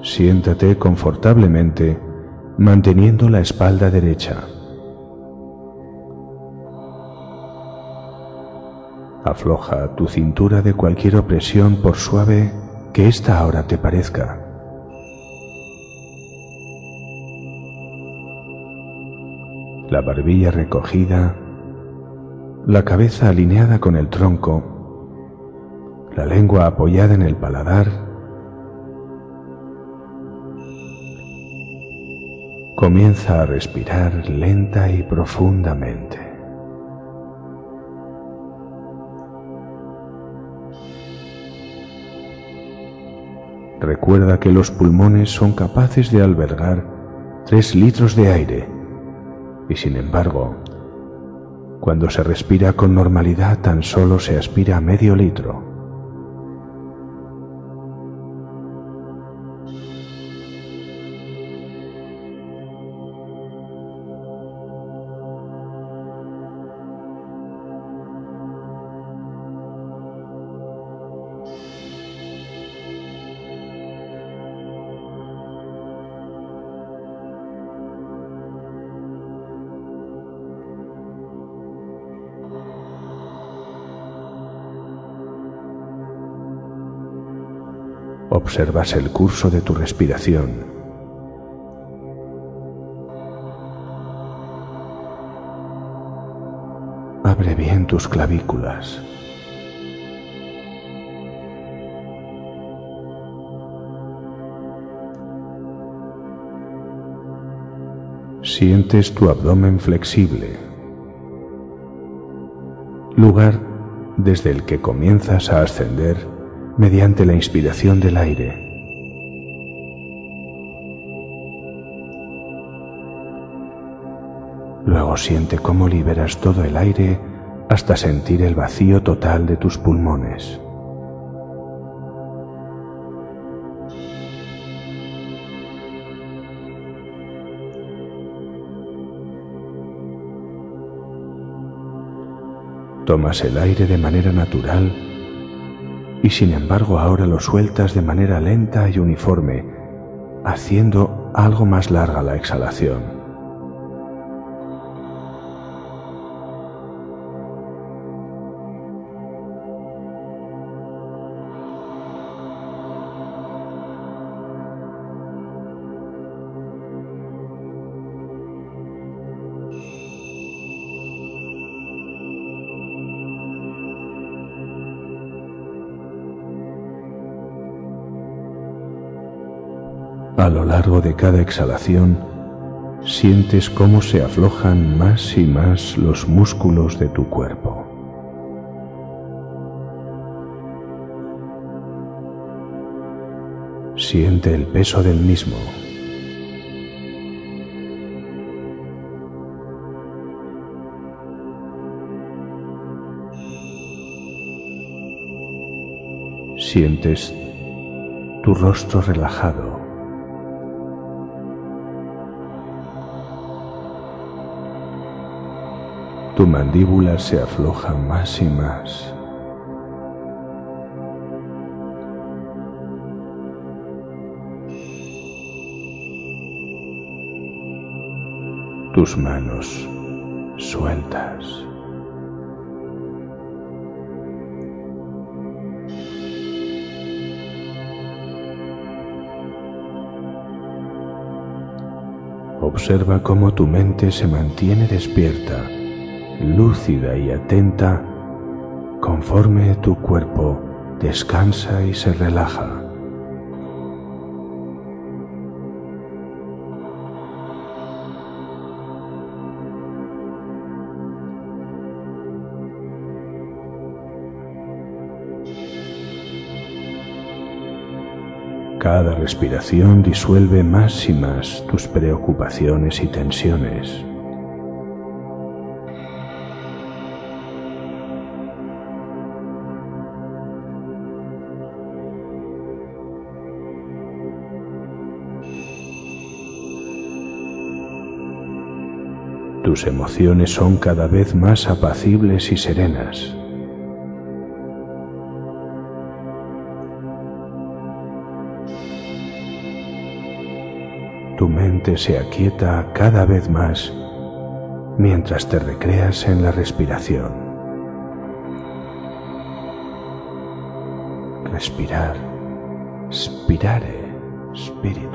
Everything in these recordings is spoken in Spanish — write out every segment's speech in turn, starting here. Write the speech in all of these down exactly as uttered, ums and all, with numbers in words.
Siéntate confortablemente, manteniendo la espalda derecha. Afloja tu cintura de cualquier opresión, por suave que ésta ahora te parezca. La barbilla recogida, la cabeza alineada con el tronco, la lengua apoyada en el paladar. Comienza a respirar lenta y profundamente. Recuerda que los pulmones son capaces de albergar tres litros de aire y, sin embargo, cuando se respira con normalidad tan solo se aspira medio litro. Observas el curso de tu respiración. Abre bien tus clavículas. Sientes tu abdomen flexible, lugar desde el que comienzas a ascender mediante la inspiración del aire. Luego siente cómo liberas todo el aire hasta sentir el vacío total de tus pulmones. Tomas el aire de manera natural y sin embargo ahora lo sueltas de manera lenta y uniforme, haciendo algo más larga la exhalación. A lo largo de cada exhalación, sientes cómo se aflojan más y más los músculos de tu cuerpo. Siente el peso del mismo. Sientes tu rostro relajado. Tu mandíbula se afloja más y más. Tus manos sueltas. Observa cómo tu mente se mantiene despierta, lúcida y atenta, conforme tu cuerpo descansa y se relaja. Cada respiración disuelve más y más tus preocupaciones y tensiones. Tus emociones son cada vez más apacibles y serenas. Tu mente se aquieta cada vez más mientras te recreas en la respiración. Respirar, spirare, spiritu.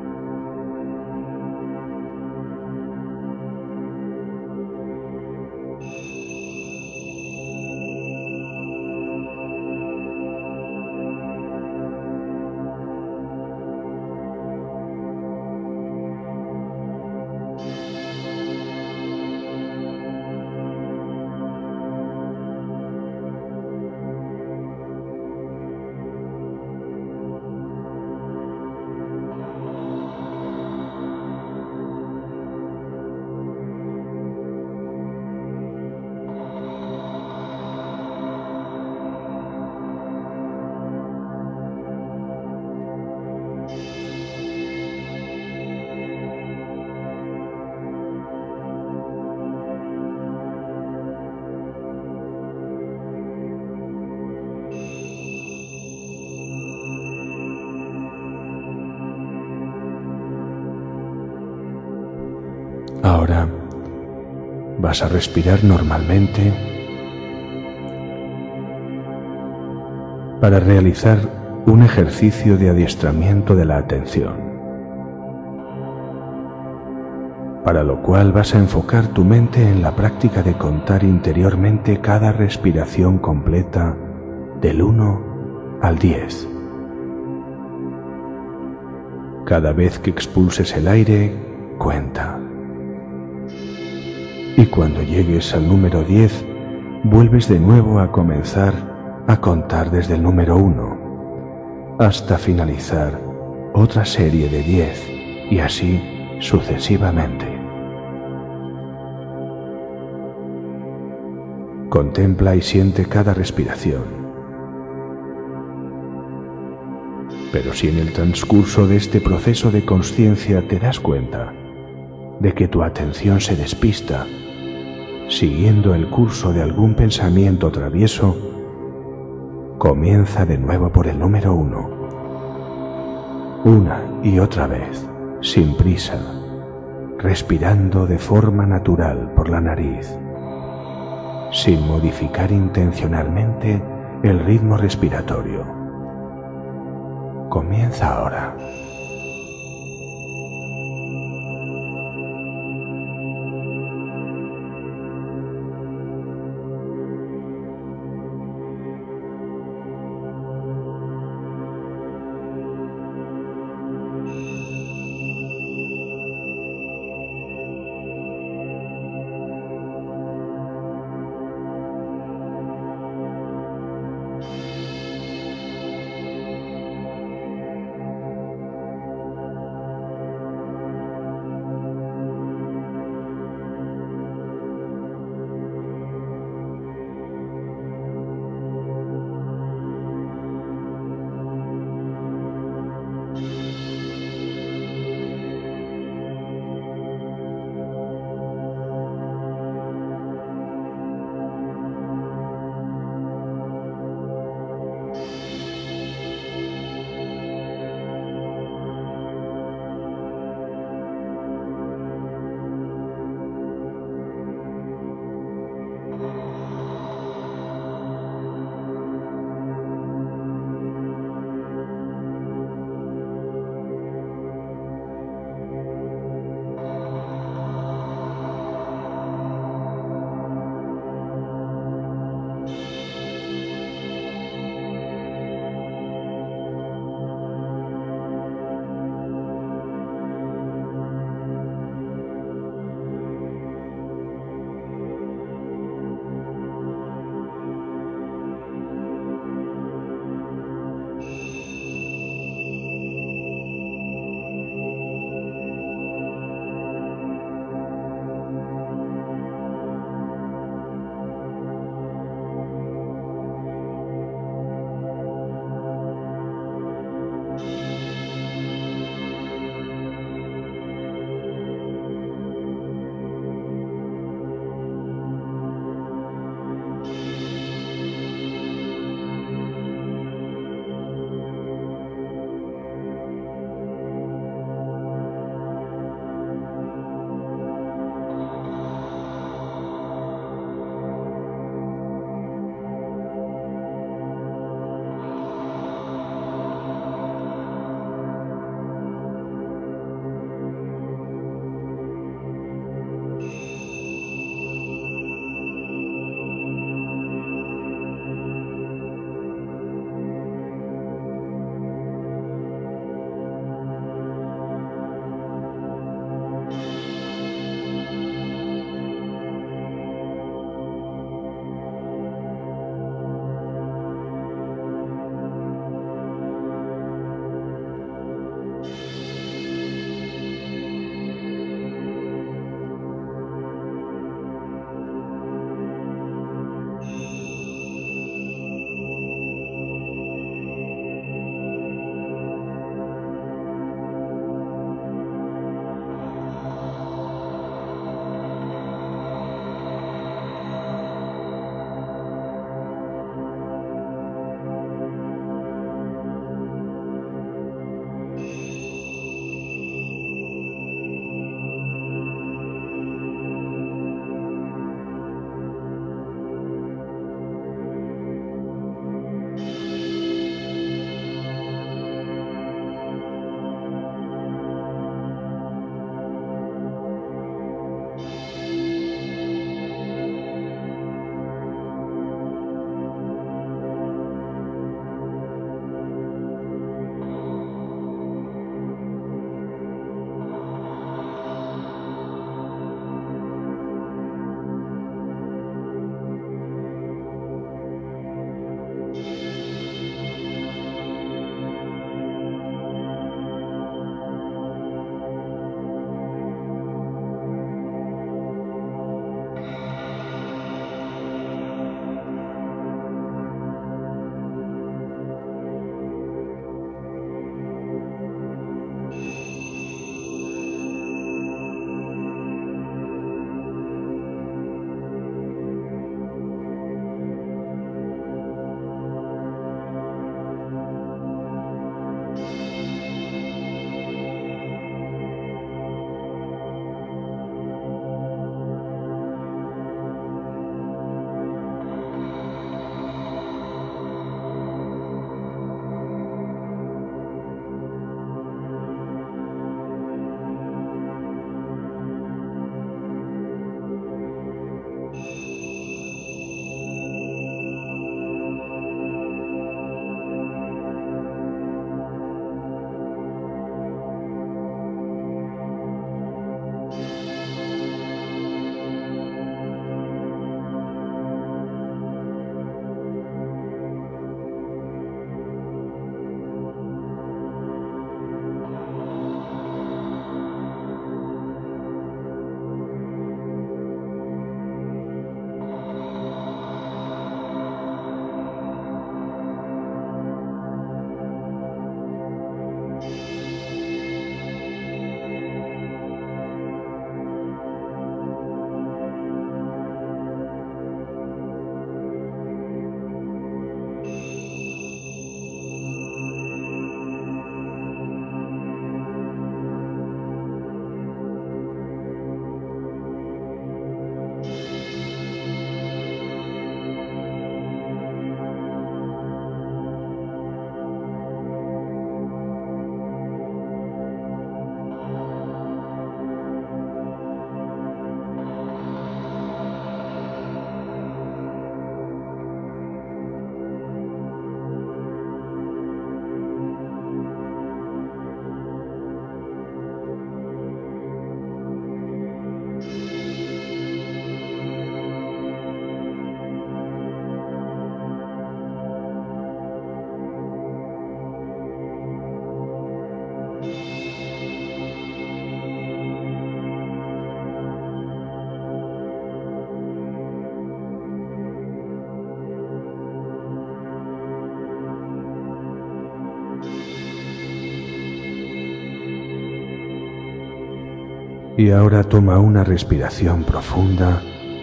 Ahora vas a respirar normalmente para realizar un ejercicio de adiestramiento de la atención, para lo cual vas a enfocar tu mente en la práctica de contar interiormente cada respiración completa del uno al diez. Cada vez que expulses el aire, cuenta. Y cuando llegues al número diez, vuelves de nuevo a comenzar a contar desde el número uno, hasta finalizar otra serie de diez, y así sucesivamente. Contempla y siente cada respiración. Pero si en el transcurso de este proceso de consciencia te das cuenta de que tu atención se despista, siguiendo el curso de algún pensamiento travieso, comienza de nuevo por el número uno, una y otra vez, sin prisa, respirando de forma natural por la nariz, sin modificar intencionalmente el ritmo respiratorio. Comienza ahora. Y ahora toma una respiración profunda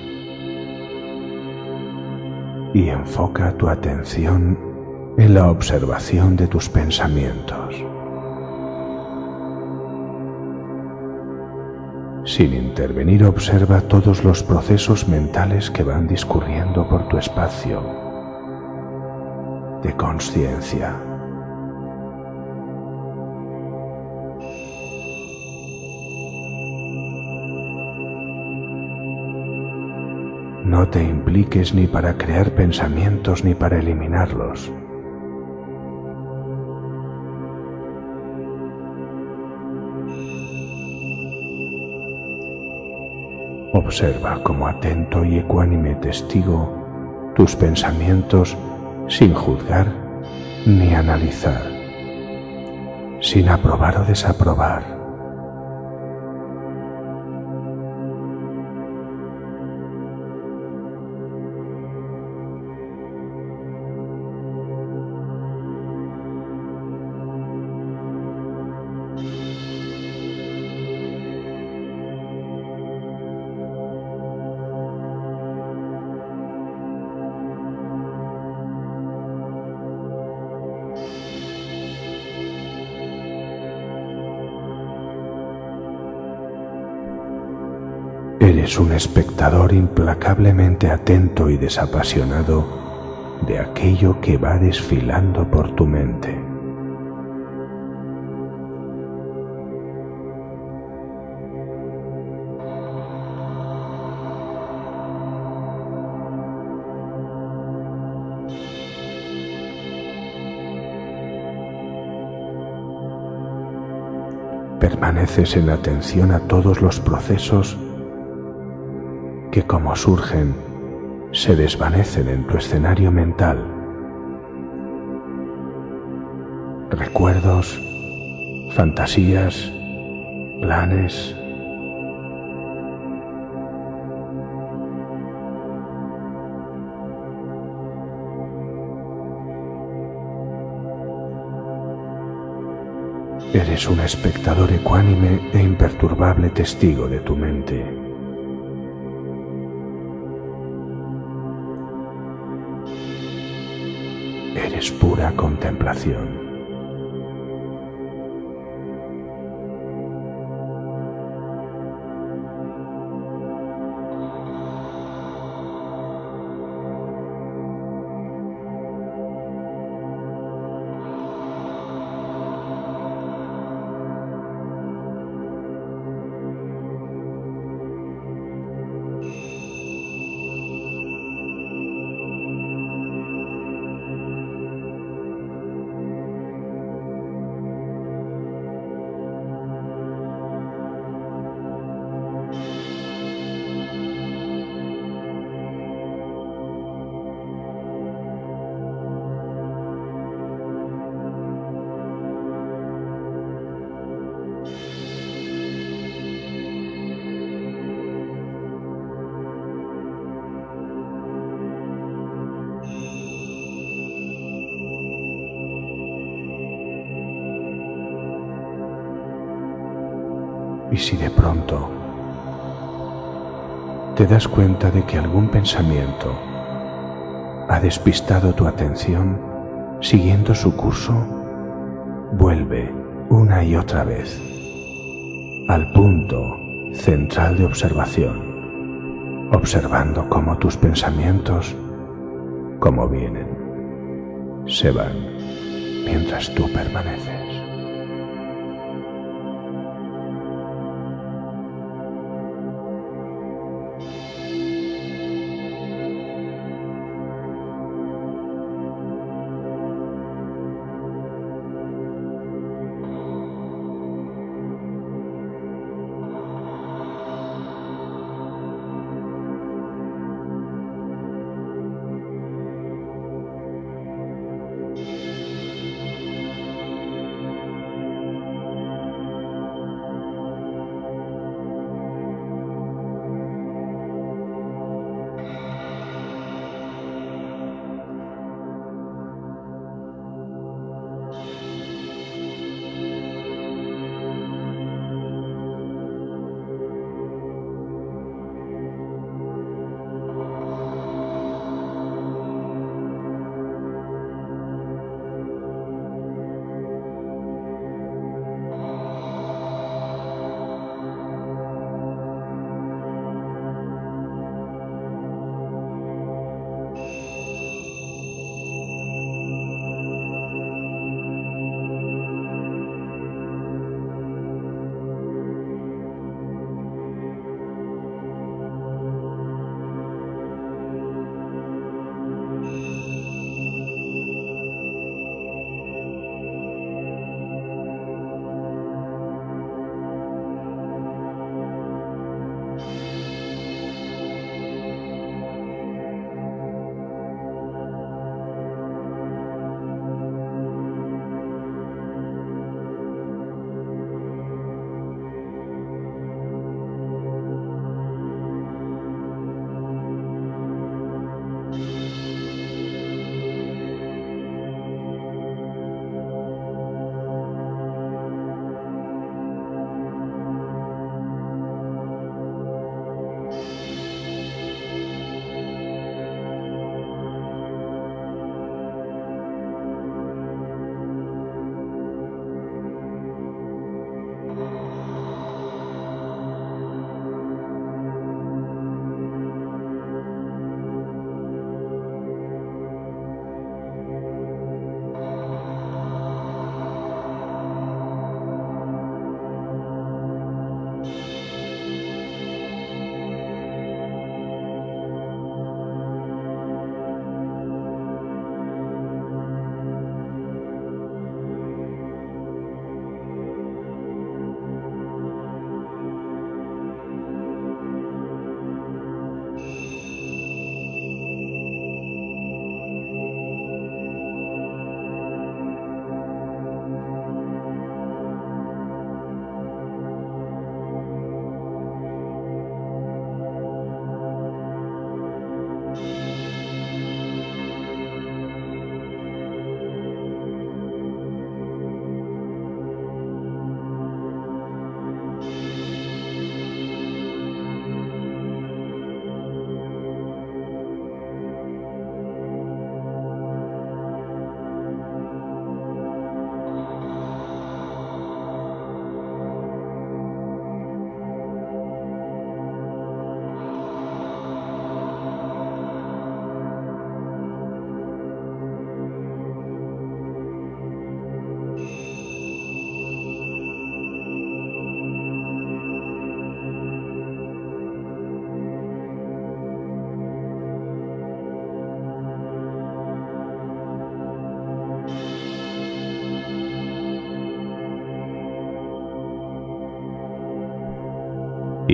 y enfoca tu atención en la observación de tus pensamientos. Sin intervenir, observa todos los procesos mentales que van discurriendo por tu espacio de consciencia. No te impliques ni para crear pensamientos ni para eliminarlos. Observa como atento y ecuánime testigo tus pensamientos sin juzgar ni analizar, sin aprobar o desaprobar. Eres un espectador implacablemente atento y desapasionado de aquello que va desfilando por tu mente. Permaneces en atención a todos los procesos que, como surgen, se desvanecen en tu escenario mental. Recuerdos, fantasías, planes. Eres un espectador ecuánime e imperturbable testigo de tu mente. Eres pura contemplación. Y si de pronto te das cuenta de que algún pensamiento ha despistado tu atención siguiendo su curso, vuelve una y otra vez al punto central de observación, observando cómo tus pensamientos, como vienen, se van mientras tú permaneces.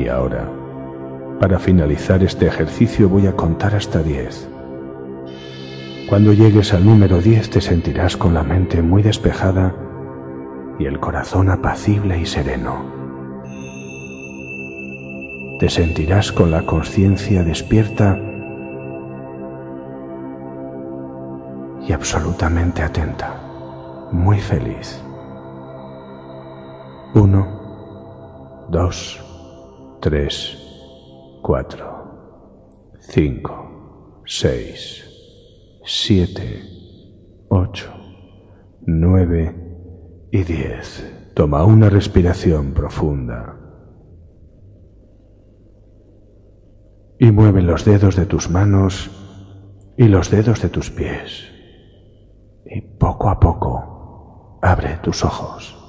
Y ahora, para finalizar este ejercicio voy a contar hasta diez. Cuando llegues al número diez te sentirás con la mente muy despejada y el corazón apacible y sereno. Te sentirás con la conciencia despierta y absolutamente atenta, muy feliz. Uno, dos, tres, cuatro, cinco, seis, siete, ocho, nueve y diez. Toma una respiración profunda y mueve los dedos de tus manos y los dedos de tus pies. Y poco a poco abre tus ojos.